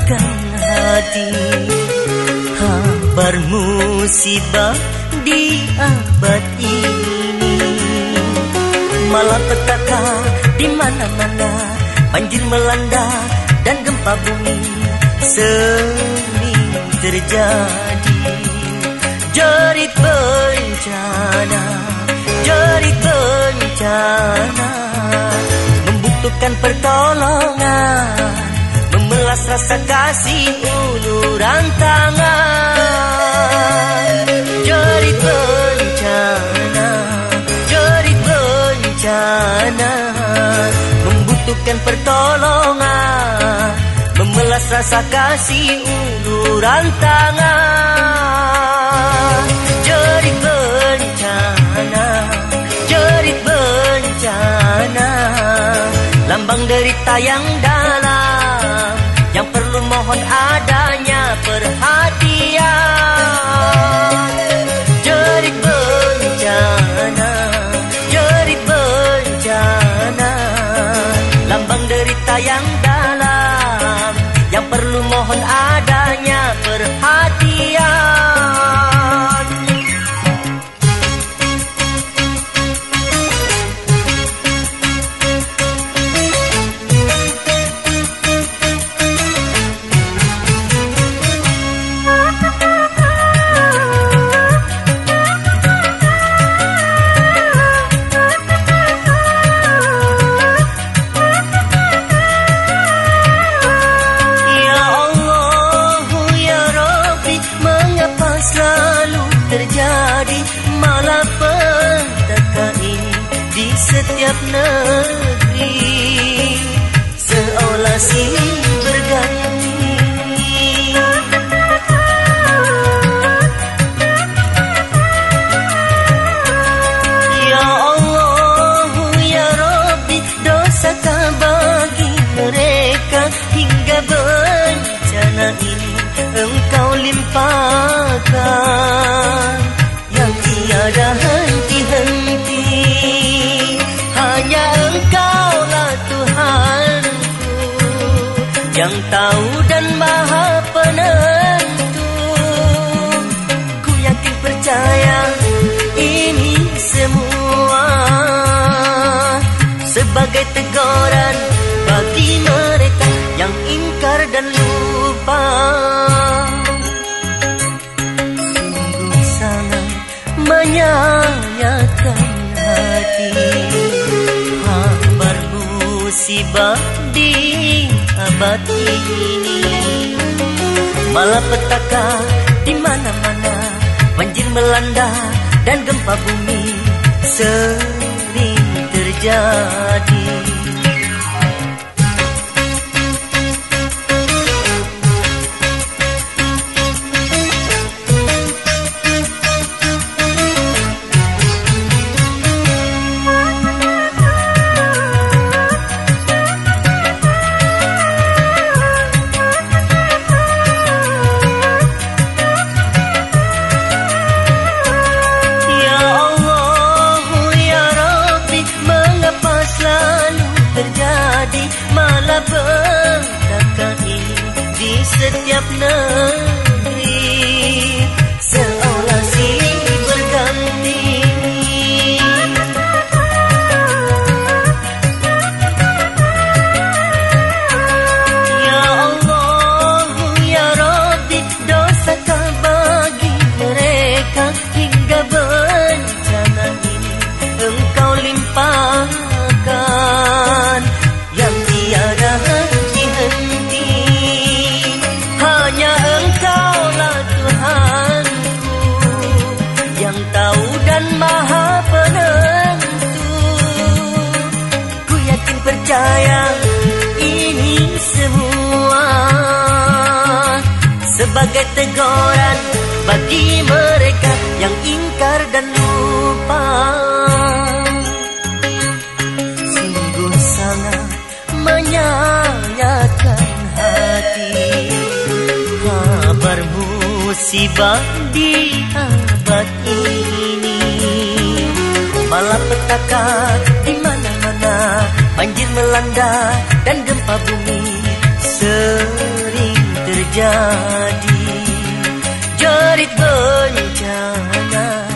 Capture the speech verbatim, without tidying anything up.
menyanyiakan hati. Kabar musibah di abad ini, malapetaka di mana-mana, banjir melanda dan gempa bumi sering terjadi. Jerit bencana, jerit bencana, membutuhkan pertolongan, memelas rasa kasih uluran tangan. Jerit bencana, jerit bencana, membutuhkan pertolongan, memelas rasa kasih uluran tangan. Jerit bencana, jerit bencana, lambang derita yang dalam, yang perlu mohon adanya perhatian. Jerit bencana, jerit bencana, lambang derita yang dalam, yang perlu mohon adanya perhatian. Terjadi malapetaka ini di setiap negeri, seolah silih berganti. Ya Allah, ya Rabbi, dosakah bagi mereka hingga bencana ini Engkau limpahkan, yang tiada henti-henti. Hanya Engkaulah Tuhanku, yang tahu dan maha penentu. Ku yakin percaya ini semua sebagai teguran bagi mereka yang ingkar dan lupa. Menyayatkan hati, kabar musibah di abad ini, malapetaka di mana-mana, banjir melanda dan gempa bumi sering terjadi. Terjadi malapetaka ini di setiap negeri, seolah silih berganti. Ya Allah, ya Rabbi, dosakah bagi mereka hingga bencana ini Engkau limpahkan, yang tiada henti-henti. Hanya Engkaulah Tuhanku, yang tahu dan maha penentu. Ku yakin percaya ini semua sebagai teguran bagi mereka yang ingkar dan lupa. Menyayatkan hati, kabar musibah di abad ini, malapetaka di mana-mana, banjir melanda dan gempa bumi sering terjadi jerit bencana.